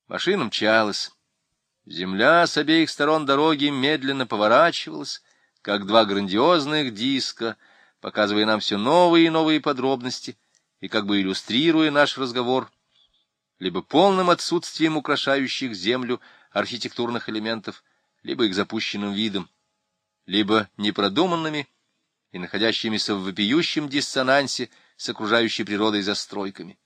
Машина мчалась. Земля с обеих сторон дороги медленно поворачивалась, как два грандиозных диска, показывая нам все новые и новые подробности и как бы иллюстрируя наш разговор, либо полным отсутствием украшающих землю архитектурных элементов, либо их запущенным видом, либо непродуманными и находящимися в вопиющем диссонансе с окружающей природой застройками.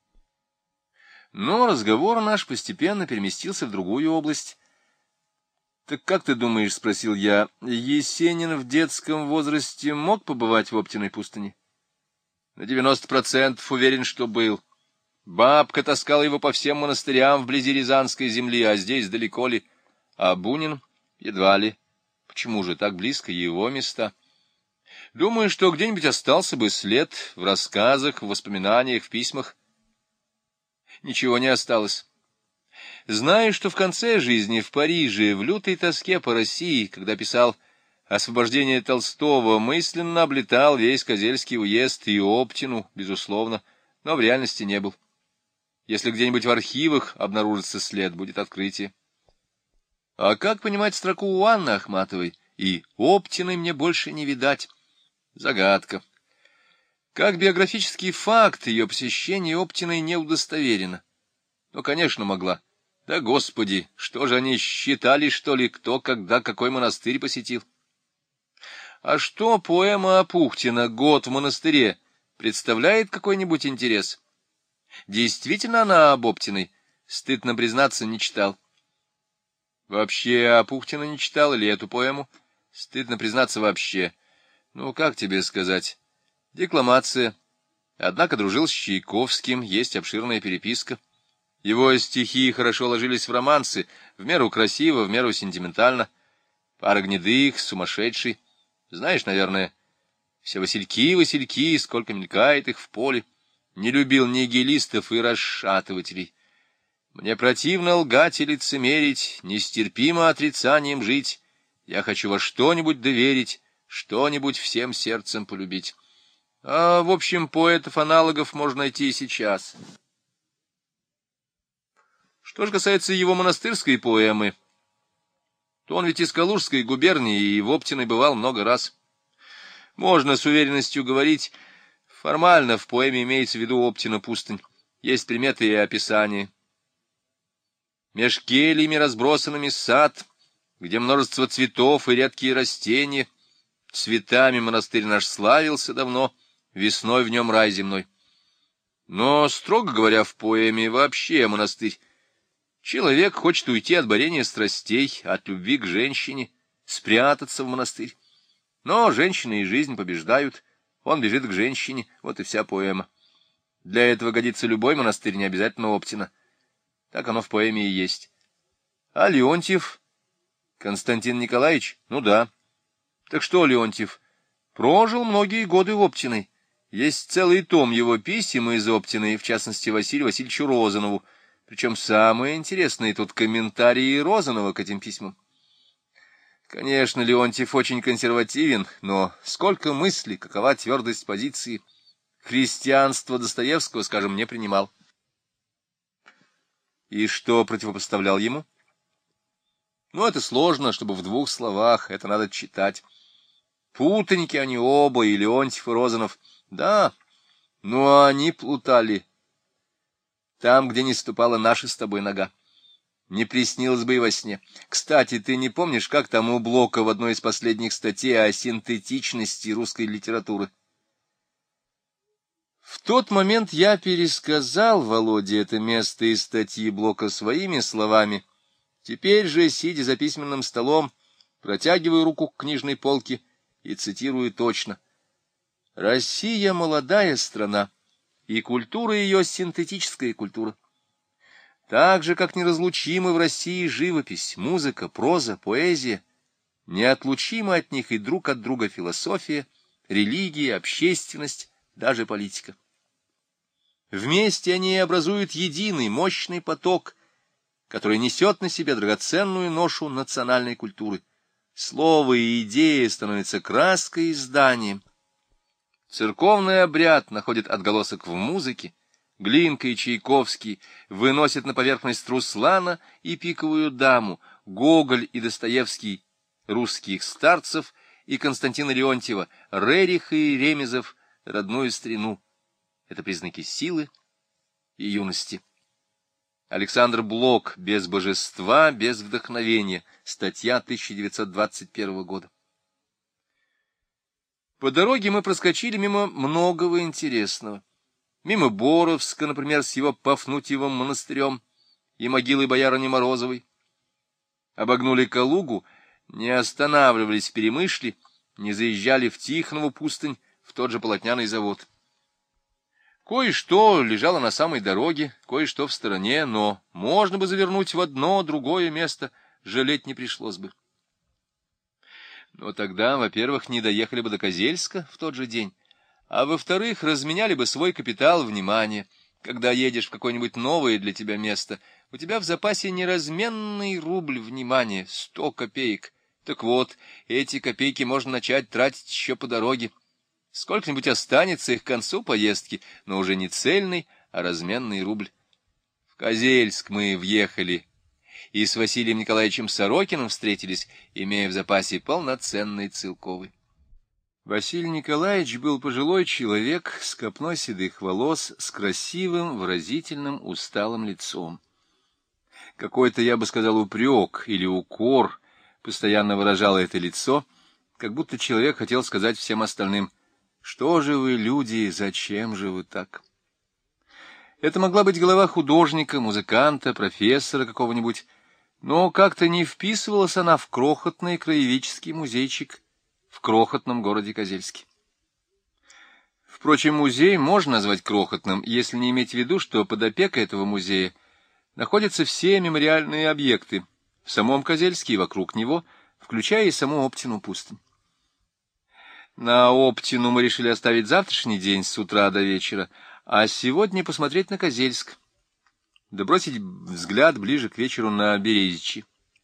Но разговор наш постепенно переместился в другую область. «Так как ты думаешь, — спросил я, — Есенин в детском возрасте мог побывать в Оптиной пустыне?» «На 90% уверен, что был. Бабка таскала его по всем монастырям вблизи Рязанской земли, а здесь далеко ли? А Бунин едва ли. Почему же так близко его места? Думаю, что где-нибудь остался бы след в рассказах, в воспоминаниях, в письмах. Ничего не осталось. Знаю, что в конце жизни в Париже, в лютой тоске по России, когда писал «Освобождение Толстого», мысленно облетал весь Козельский уезд и Оптину, безусловно, но в реальности не был. Если где-нибудь в архивах обнаружится след, будет открытие. А как понимать строку у Анны Ахматовой? И Оптиной мне больше не видать. Загадка. Как биографический факт, ее посещение Оптиной не удостоверено. Ну, конечно, могла. Да, Господи, что же они считали, что ли, кто, когда, какой монастырь посетил? А что поэма Апухтина «Год в монастыре» представляет какой-нибудь интерес? Действительно она об Оптиной? Стыдно признаться, не читал. Вообще Апухтина не читал или эту поэму? Стыдно признаться, вообще. Ну, как тебе сказать? Декламация. Однако дружил с Чайковским, есть обширная переписка. Его стихи хорошо ложились в романсы, в меру красиво, в меру сентиментально. Пара гнедых, сумасшедший. Знаешь, наверное, все васильки, васильки, сколько мелькает их в поле. Не любил нигилистов и расшатывателей. Мне противно лгать и лицемерить, нестерпимо отрицанием жить. Я хочу во что-нибудь доверить, что-нибудь всем сердцем полюбить. А, в общем, поэтов-аналогов можно найти и сейчас. Что же касается его монастырской поэмы, то он ведь из Калужской губернии и в Оптиной бывал много раз. Можно с уверенностью говорить, формально в поэме имеется в виду Оптина пустынь. Есть приметы и описания. Меж кельями разбросанными сад, где множество цветов и редкие растения. Цветами монастырь наш славился давно, весной в нем рай земной. Но, строго говоря, в поэме вообще монастырь. Человек хочет уйти от борения страстей, от любви к женщине, спрятаться в монастырь. Но женщина и жизнь побеждают, он бежит к женщине, вот и вся поэма. Для этого годится любой монастырь, не обязательно Оптина. Так оно в поэме и есть. А Леонтьев? Константин Николаевич? Ну да. Так что Леонтьев? Прожил многие годы в Оптиной. Есть целый том его писем из Оптиной, в частности, Василию Васильевичу Розанову. Причем самые интересные тут комментарии Розанова к этим письмам. Конечно, Леонтьев очень консервативен, но сколько мыслей, какова твердость позиции. Христианство Достоевского, скажем, не принимал. И что противопоставлял ему? Ну, это сложно, чтобы в двух словах, это надо читать. Путаники они оба, и Леонтьев, и Розанов. Да, но они плутали там, где не ступала наша с тобой нога. Не приснилось бы и во сне. Кстати, ты не помнишь, как там у Блока в одной из последних статей о синтетичности русской литературы? В тот момент я пересказал Володе это место из статьи Блока своими словами. Теперь же, сидя за письменным столом, протягиваю руку к книжной полке и цитирую точно. «Россия — молодая страна, и культура ее — синтетическая культура. Так же, как неразлучимы в России живопись, музыка, проза, поэзия, неотлучимы от них и друг от друга философия, религия, общественность, даже политика. Вместе они образуют единый, мощный поток, который несет на себе драгоценную ношу национальной культуры. Слово и идея становятся краской и зданием. Церковный обряд находит отголосок в музыке, Глинка и Чайковский выносят на поверхность Руслана и Пиковую даму, Гоголь и Достоевский — русских старцев, и Константина Леонтьева — Рериха и Ремезов — родную старину. Это признаки силы и юности. Александр Блок «Без божества, без вдохновения», статья 1921 года. По дороге мы проскочили мимо многого интересного. Мимо Боровска, например, с его Пафнутьевым монастырем и могилой боярыни Морозовой. Обогнули Калугу, не останавливались в Перемышле, не заезжали в Тихонову пустынь, в тот же полотняный завод. Кое-что лежало на самой дороге, кое-что в стороне, но можно бы завернуть в одно, другое место, жалеть не пришлось бы. Но тогда, во-первых, не доехали бы до Козельска в тот же день, а во-вторых, разменяли бы свой капитал внимания. Когда едешь в какое-нибудь новое для тебя место, у тебя в запасе неразменный рубль внимания, 100 копеек. Так вот, эти копейки можно начать тратить еще по дороге. Сколько-нибудь останется их к концу поездки, но уже не цельный, а разменный рубль. В Козельск мы въехали и с Василием Николаевичем Сорокиным встретились, имея в запасе полноценный целковый. Василий Николаевич был пожилой человек с копной седых волос, с красивым, выразительным, усталым лицом. Какой-то, я бы сказал, упрек или укор постоянно выражало это лицо, как будто человек хотел сказать всем остальным: «Что же вы, люди, зачем же вы так?» Это могла быть голова художника, музыканта, профессора какого-нибудь, но как-то не вписывалась она в крохотный краеведческий музейчик в крохотном городе Козельске. Впрочем, музей можно назвать крохотным, если не иметь в виду, что под опекой этого музея находятся все мемориальные объекты в самом Козельске и вокруг него, включая и саму Оптину пустынь. На Оптину мы решили оставить завтрашний день с утра до вечера, а сегодня посмотреть на Козельск, да бросить взгляд ближе к вечеру на Березичи.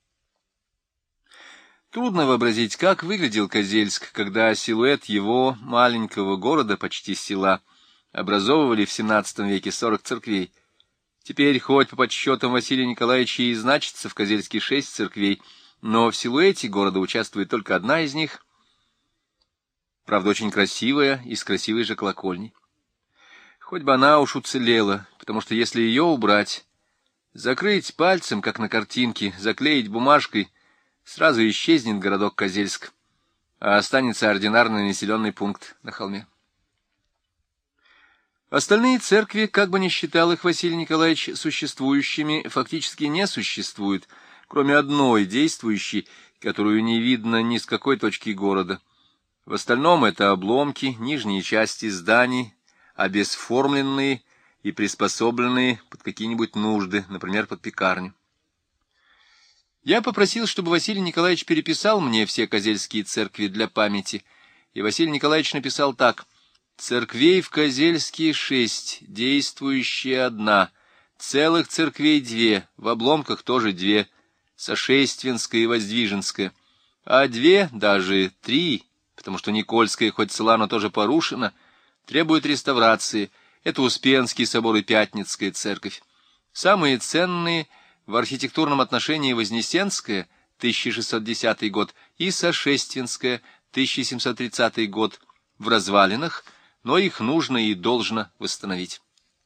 Трудно вообразить, как выглядел Козельск, когда силуэт его маленького города, почти села, образовывали в XVII веке 40 церквей. Теперь, хоть по подсчетам Василия Николаевича и значится в Козельске 6 церквей, но в силуэте города участвует только одна из них, правда, очень красивая и с красивой же колокольней. Хоть бы она уж уцелела, потому что если ее убрать, закрыть пальцем, как на картинке, заклеить бумажкой, сразу исчезнет городок Козельск, а останется ординарный населенный пункт на холме. Остальные церкви, как бы ни считал их Василий Николаевич существующими, фактически не существуют, кроме одной действующей, которую не видно ни с какой точки города. В остальном это обломки, нижние части зданий, обесформленные и приспособленные под какие-нибудь нужды, например, под пекарню. Я попросил, чтобы Василий Николаевич переписал мне все козельские церкви для памяти, и Василий Николаевич написал так: «Церквей в Козельске 6, действующая 1, целых церквей 2, в обломках тоже 2, Сошественская и Воздвиженская, а 2, даже 3, потому что Никольская хоть цела, но тоже порушена, требуют реставрации, это Успенский собор и Пятницкая церковь. Самые ценные — в архитектурном отношении Вознесенская, 1610 год, и Сошественская, 1730 год, в развалинах, но их нужно и должно восстановить».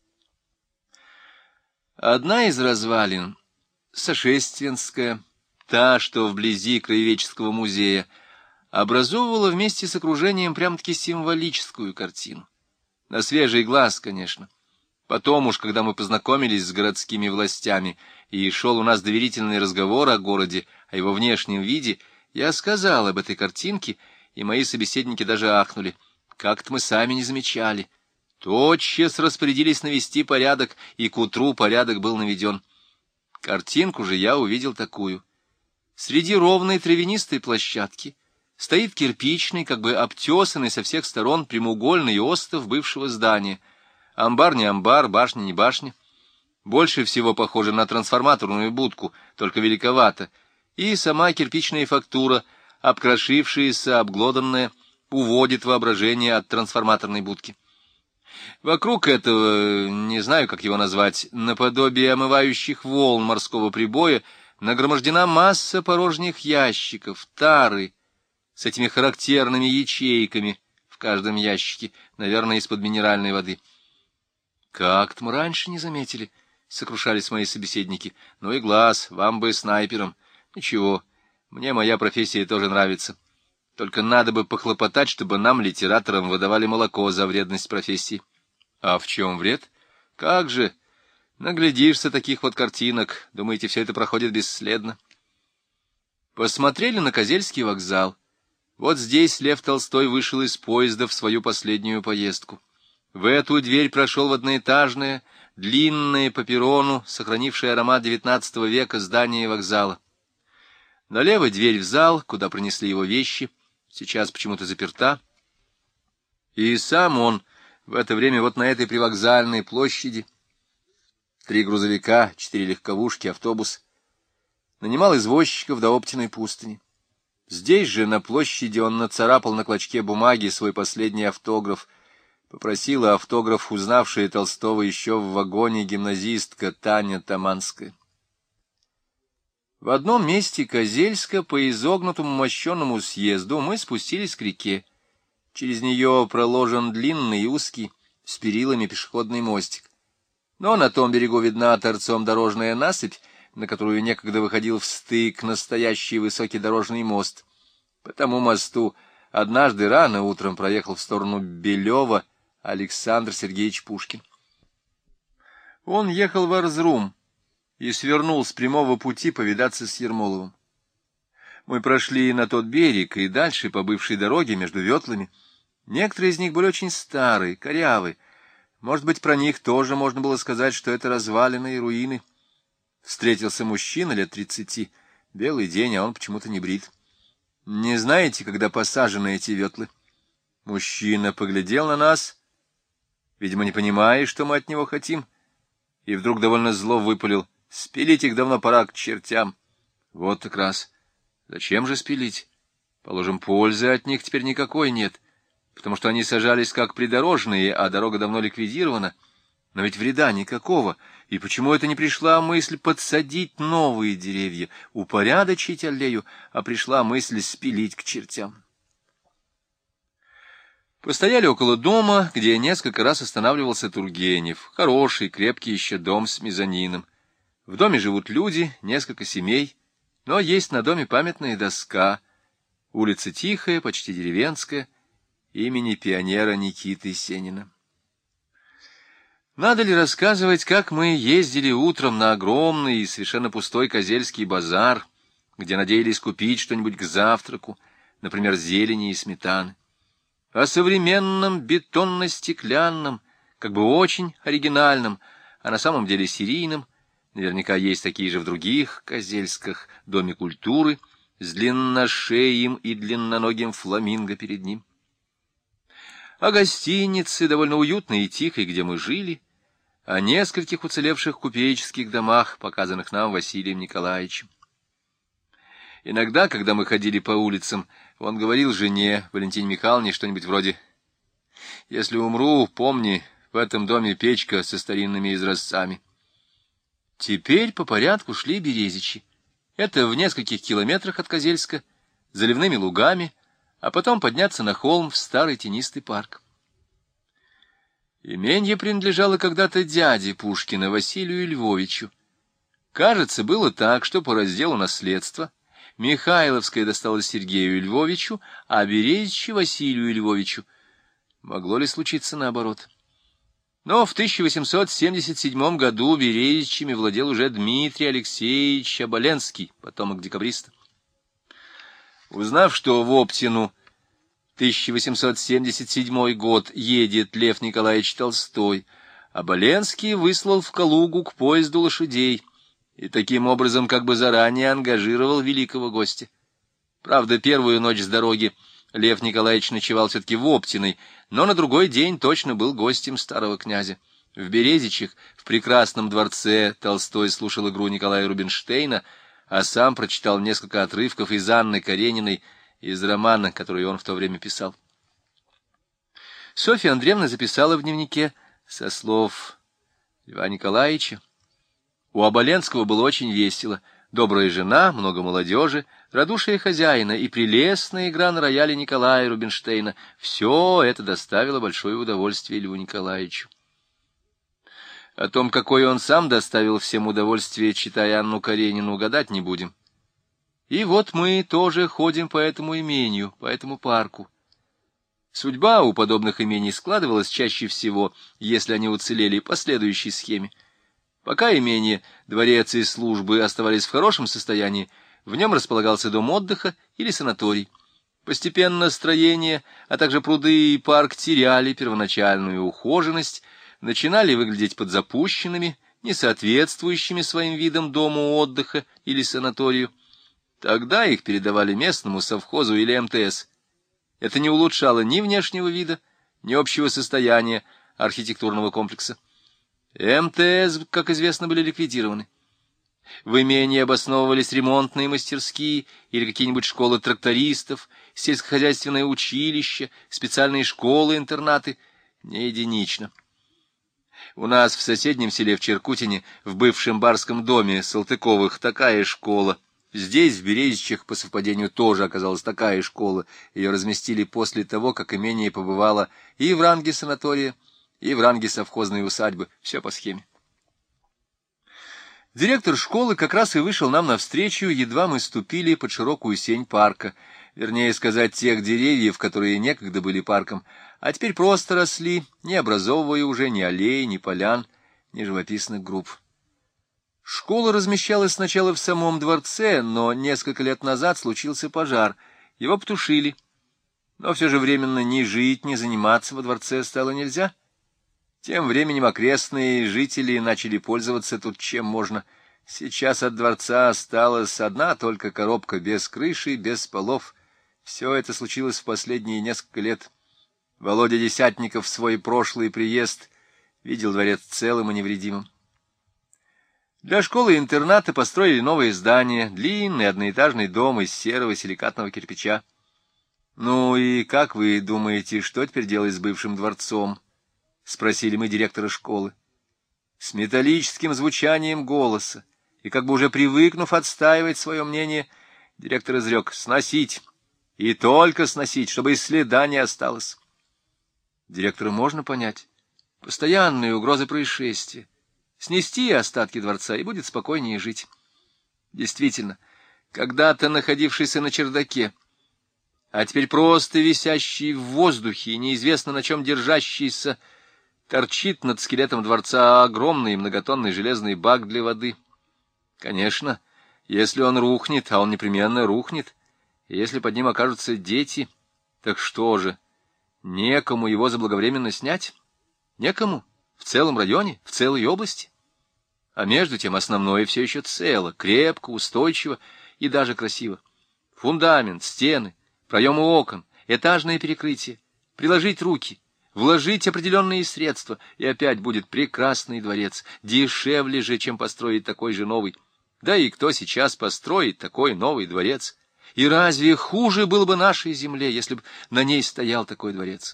Одна из развалин, Сошественская, та, что вблизи Краеведческого музея, образовывала вместе с окружением прям-таки символическую картину. На свежий глаз, конечно. Потом уж, когда мы познакомились с городскими властями, и шел у нас доверительный разговор о городе, о его внешнем виде, я сказал об этой картинке, и мои собеседники даже ахнули. Как-то мы сами не замечали. Тотчас распорядились навести порядок, и к утру порядок был наведен. Картинку же я увидел такую. Среди ровной травянистой площадки стоит кирпичный, как бы обтесанный со всех сторон прямоугольный остов бывшего здания. Амбар не амбар, башня не башня. Больше всего похоже на трансформаторную будку, только великовато. И сама кирпичная фактура, обкрошившаяся, обглоданная, уводит воображение от трансформаторной будки. Вокруг этого, не знаю, как его назвать, наподобие омывающих волн морского прибоя, нагромождена масса порожних ящиков, тары, с этими характерными ячейками в каждом ящике, наверное, из-под минеральной воды. «Как-то мы раньше не заметили», — сокрушались мои собеседники. «Ну и глаз, вам бы снайпером. Ничего, мне моя профессия тоже нравится. Только надо бы похлопотать, чтобы нам, литераторам, выдавали молоко за вредность профессии». «А в чем вред? Как же? Наглядишься таких вот картинок. Думаете, все это проходит бесследно?» Посмотрели на Козельский вокзал. Вот здесь Лев Толстой вышел из поезда в свою последнюю поездку. В эту дверь прошел в одноэтажное, длинное по перрону, сохранившее аромат XIX века здание вокзала. Налево дверь в зал, куда принесли его вещи, сейчас почему-то заперта. И сам он в это время вот на этой привокзальной площади, 3 грузовика, 4 легковушки, автобус, нанимал извозчиков до Оптиной пустыни. Здесь же, на площади, он нацарапал на клочке бумаги свой последний автограф. Попросила автограф, узнавшая Толстого еще в вагоне, гимназистка Таня Таманская. В одном месте Козельска по изогнутому мощенному съезду мы спустились к реке. Через нее проложен длинный и узкий, с перилами пешеходный мостик. Но на том берегу видна торцом дорожная насыпь, на которую некогда выходил в стык настоящий высокий дорожный мост. По тому мосту однажды рано утром проехал в сторону Белева Александр Сергеевич Пушкин. Он ехал в Эрзрум и свернул с прямого пути повидаться с Ермоловым. Мы прошли на тот берег и дальше по бывшей дороге между ветлами. Некоторые из них были очень старые, корявые. Может быть, про них тоже можно было сказать, что это развалины и руины. Встретился мужчина лет 30, белый день, а он почему-то не брит. Не знаете, когда посажены эти ветлы? Мужчина поглядел на нас, видимо, не понимая, что мы от него хотим, и вдруг довольно зло выпалил: «Спилить их давно пора к чертям». Вот так раз. Зачем же спилить? Положим, пользы от них теперь никакой нет, потому что они сажались как придорожные, а дорога давно ликвидирована. Но ведь вреда никакого. И почему это не пришла мысль подсадить новые деревья, упорядочить аллею, а пришла мысль спилить к чертям? Постояли около дома, где несколько раз останавливался Тургенев. Хороший, крепкий еще дом с мезонином. В доме живут люди, несколько семей, но есть на доме памятная доска. Улица тихая, почти деревенская, имени пионера Никиты Сенина. Надо ли рассказывать, как мы ездили утром на огромный и совершенно пустой Козельский базар, где надеялись купить что-нибудь к завтраку, например, зелени и сметаны? О современном бетонно-стеклянном, как бы очень оригинальном, а на самом деле серийном, наверняка есть такие же в других Козельсках, доме культуры, с длинношеем и длинноногим фламинго перед ним. О гостинице, довольно уютной и тихой, где мы жили, о нескольких уцелевших купеческих домах, показанных нам Василием Николаевичем. Иногда, когда мы ходили по улицам, он говорил жене, Валентине Михайловне, что-нибудь вроде: «Если умру, помни, в этом доме печка со старинными изразцами». Теперь по порядку шли Березичи. Это в нескольких километрах от Козельска, заливными лугами, а потом подняться на холм в старый тенистый парк. Именье принадлежало когда-то дяде Пушкина, Василию Львовичу. Кажется, было так, что по разделу наследства Михайловское досталось Сергею Львовичу, а Березичи — Василию Львовичу. Могло ли случиться наоборот? Но в 1877 году Березичами владел уже Дмитрий Алексеевич Оболенский, потомок декабриста. Узнав, что в Оптину 1877 год едет Лев Николаевич Толстой, Оболенский выслал в Калугу к поезду лошадей и таким образом как бы заранее ангажировал великого гостя. Правда, первую ночь с дороги Лев Николаевич ночевал все-таки в Оптиной, но на другой день точно был гостем старого князя. В Березичах, в прекрасном дворце, Толстой слушал игру Николая Рубинштейна, а сам прочитал несколько отрывков из Анны Карениной, из романа, который он в то время писал. Софья Андреевна записала в дневнике со слов Льва Николаевича. У Оболенского было очень весело. Добрая жена, много молодежи, радушие хозяина и прелестная игра на рояле Николая Рубинштейна — все это доставило большое удовольствие Льву Николаевичу. О том, какое он сам доставил всем удовольствие, читая Анну Каренину, гадать не будем. И вот мы тоже ходим по этому имению, по этому парку. Судьба у подобных имений складывалась чаще всего, если они уцелели, по следующей схеме. Пока имение, дворец и службы оставались в хорошем состоянии, в нем располагался дом отдыха или санаторий. Постепенно строение, а также пруды и парк теряли первоначальную ухоженность, начинали выглядеть подзапущенными, несоответствующими своим видам дому отдыха или санаторию. Тогда их передавали местному совхозу или МТС. Это не улучшало ни внешнего вида, ни общего состояния архитектурного комплекса. МТС, как известно, были ликвидированы. В имении обосновывались ремонтные мастерские или какие-нибудь школы трактористов, сельскохозяйственное училище, специальные школы-интернаты, не единично. У нас в соседнем селе в Черкутине, в бывшем барском доме Салтыковых, такая школа. Здесь, в Березичах, по совпадению, тоже оказалась такая школа. Ее разместили после того, как имение побывало и в ранге санатория, и в ранге совхозной усадьбы. Все по схеме. Директор школы как раз и вышел нам навстречу, едва мы ступили под широкую сень парка. Вернее сказать, тех деревьев, которые некогда были парком, а теперь просто росли, не образовывая уже ни аллей, ни полян, ни живописных групп. Школа размещалась сначала в самом дворце, но несколько лет назад случился пожар. Его потушили. Но все же временно ни жить, ни заниматься во дворце стало нельзя. Тем временем окрестные жители начали пользоваться тут чем можно. Сейчас от дворца осталась одна только коробка без крыши, без полов. Все это случилось в последние несколько лет. Володя Десятников в свой прошлый приезд видел дворец целым и невредимым. Для школы-интерната построили новое здание, длинный одноэтажный дом из серого силикатного кирпича. Ну и как вы думаете, что теперь делать с бывшим дворцом? — спросили мы директора школы. С металлическим звучанием голоса и как бы уже привыкнув отстаивать свое мнение, директор изрек: сносить, и только сносить, чтобы и следа не осталось. Директора можно понять. Постоянные угрозы происшествия. Снести остатки дворца, и будет спокойнее жить. Действительно, когда-то находившийся на чердаке, а теперь просто висящий в воздухе и неизвестно на чем держащийся, торчит над скелетом дворца огромный многотонный железный бак для воды. Конечно, если он рухнет, а он непременно рухнет, и если под ним окажутся дети, так что же, некому его заблаговременно снять? Некому? В целом районе? В целой области? А между тем основное все еще цело, крепко, устойчиво и даже красиво. Фундамент, стены, проемы окон, этажное перекрытие, приложить руки, вложить определенные средства, и опять будет прекрасный дворец, дешевле же, чем построить такой же новый. Да и кто сейчас построит такой новый дворец? И разве хуже было бы нашей земле, если бы на ней стоял такой дворец?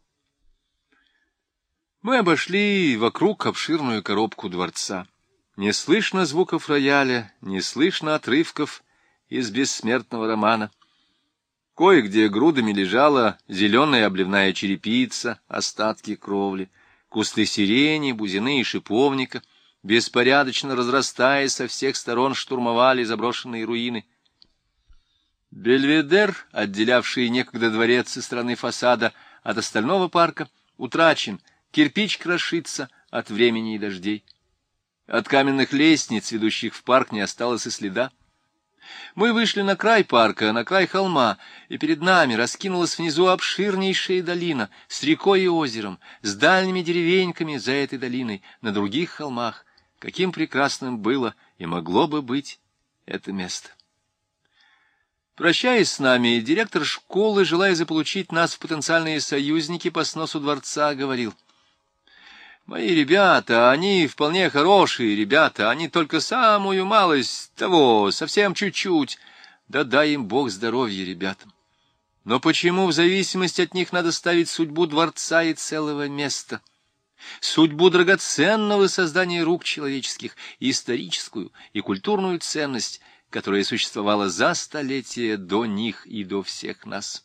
Мы обошли вокруг обширную коробку дворца. Не слышно звуков рояля, не слышно отрывков из бессмертного романа. Кое-где грудами лежала зеленая обливная черепица, остатки кровли, кусты сирени, бузины и шиповника, беспорядочно разрастаясь со всех сторон, штурмовали заброшенные руины. Бельведер, отделявший некогда дворец со стороны фасада от остального парка, утрачен, кирпич крошится от времени и дождей. От каменных лестниц, ведущих в парк, не осталось и следа. Мы вышли на край парка, на край холма, и перед нами раскинулась внизу обширнейшая долина с рекой и озером, с дальними деревеньками за этой долиной, на других холмах. Каким прекрасным было и могло бы быть это место. Прощаясь с нами, директор школы, желая заполучить нас в потенциальные союзники по сносу дворца, говорил: «Мои ребята, они вполне хорошие ребята, они только самую малость того, совсем чуть-чуть. Да дай им Бог здоровья ребятам. Но почему в зависимости от них надо ставить судьбу дворца и целого места? Судьбу драгоценного создания рук человеческих, историческую и культурную ценность, которая существовала за столетия до них и до всех нас.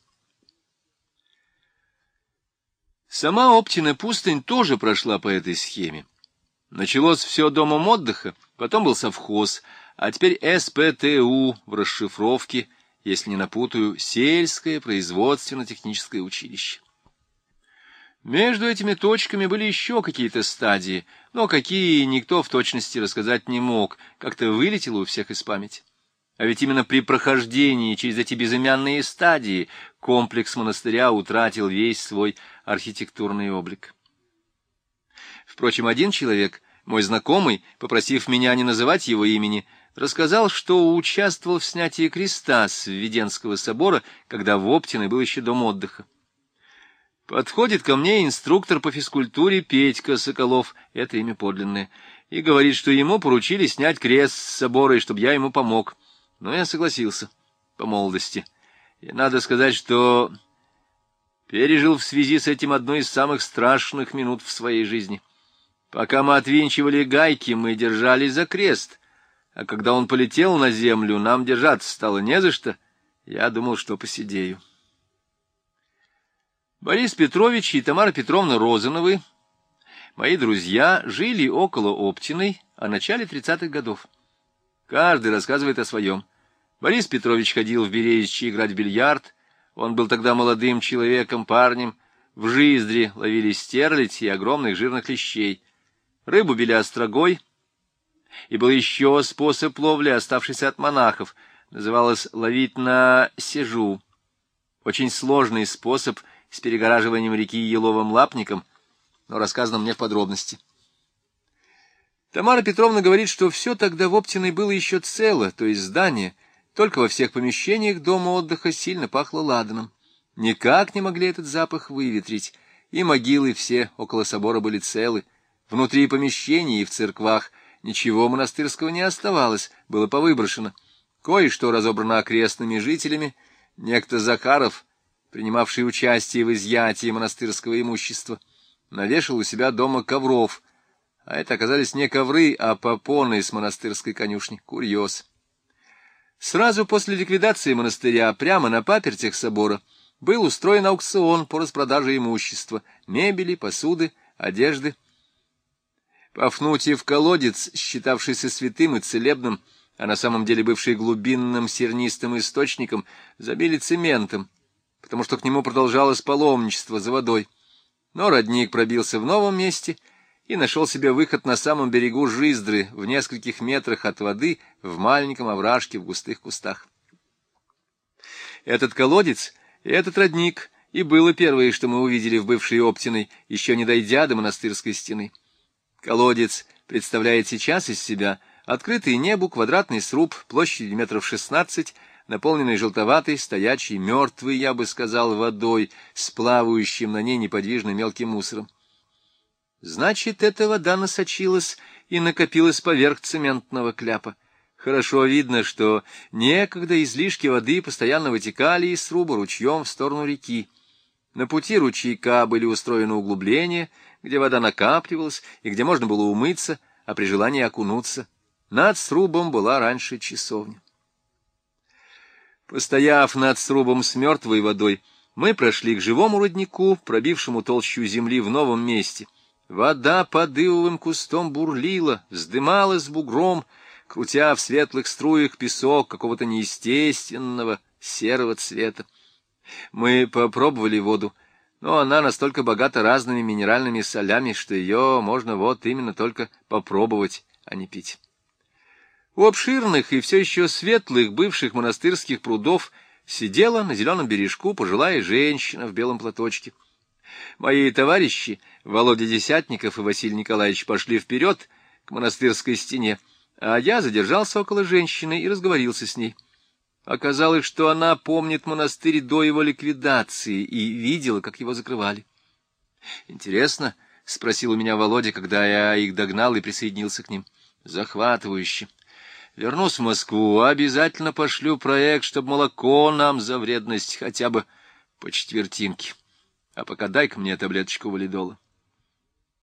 Сама Оптина пустынь тоже прошла по этой схеме. Началось все домом отдыха, потом был совхоз, а теперь СПТУ в расшифровке, если не напутаю, сельское производственно-техническое училище. Между этими точками были еще какие-то стадии, но какие никто в точности рассказать не мог, как-то вылетело у всех из памяти. А ведь именно при прохождении через эти безымянные стадии комплекс монастыря утратил весь свой архитектурный облик. Впрочем, один человек, мой знакомый, попросив меня не называть его имени, рассказал, что участвовал в снятии креста с Введенского собора, когда в Оптиной был еще дом отдыха. Подходит ко мне инструктор по физкультуре Петька Соколов, это имя подлинное, и говорит, что ему поручили снять крест с собора, и чтобы я ему помог. Но я согласился, по молодости. И надо сказать, что пережил в связи с этим одну из самых страшных минут в своей жизни. Пока мы отвинчивали гайки, мы держались за крест, а когда он полетел на землю, нам держаться стало не за что. Я думал, что посидею. Борис Петрович и Тамара Петровна Розановы, мои друзья, жили около Оптиной о начале 30-х годов. Каждый рассказывает о своем. Борис Петрович ходил в Березичье играть в бильярд. Он был тогда молодым человеком, парнем. В Жиздре ловили стерлядь и огромных жирных лещей. Рыбу били острогой. И был еще способ ловли, оставшийся от монахов. Называлось ловить на сежу. Очень сложный способ с перегораживанием реки еловым лапником, но рассказано мне в подробности. Тамара Петровна говорит, что все тогда в Оптиной было еще цело, то есть здание, только во всех помещениях дома отдыха сильно пахло ладаном. Никак не могли этот запах выветрить, и могилы все около собора были целы. Внутри помещений и в церквах ничего монастырского не оставалось, было повыброшено. Кое-что разобрано окрестными жителями, некто Захаров, принимавший участие в изъятии монастырского имущества, навешал у себя дома ковров, а это оказались не ковры, а попоны с монастырской конюшни. Курьез. Сразу после ликвидации монастыря, прямо на папертях собора, был устроен аукцион по распродаже имущества, мебели, посуды, одежды. Пафнутьев колодец, считавшийся святым и целебным, а на самом деле бывший глубинным сернистым источником, забили цементом, потому что к нему продолжалось паломничество за водой. Но родник пробился в новом месте и нашел себе выход на самом берегу Жиздры, в нескольких метрах от воды, в маленьком овражке в густых кустах. Этот колодец и этот родник и было первое, что мы увидели в бывшей Оптиной, еще не дойдя до монастырской стены. Колодец представляет сейчас из себя открытый небу квадратный сруб площадью метров 16, наполненный желтоватой, стоячей, мертвой, я бы сказал, водой, с плавающим на ней неподвижным мелким мусором. Значит, эта вода насочилась и накопилась поверх цементного кляпа. Хорошо видно, что некогда излишки воды постоянно вытекали из сруба ручьем в сторону реки. На пути ручейка были устроены углубления, где вода накапливалась и где можно было умыться, а при желании окунуться. Над срубом была раньше часовня. Постояв над срубом с мертвой водой, мы прошли к живому роднику, пробившему толщу земли в новом месте. Вода под ивовым кустом бурлила, вздымалась бугром, крутя в светлых струях песок какого-то неестественного серого цвета. Мы попробовали воду, но она настолько богата разными минеральными солями, что ее можно вот именно только попробовать, а не пить. У обширных и все еще светлых бывших монастырских прудов сидела на зеленом бережку пожилая женщина в белом платочке. Мои товарищи, Володя Десятников и Василий Николаевич, пошли вперед к монастырской стене, а я задержался около женщины и разговорился с ней. Оказалось, что она помнит монастырь до его ликвидации и видела, как его закрывали. «Интересно?» — спросил у меня Володя, когда я их догнал и присоединился к ним. «Захватывающе. Вернусь в Москву, обязательно пошлю проект, чтобы молоко нам за вредность хотя бы по четвертинке. А пока дай-ка мне таблеточку валидола.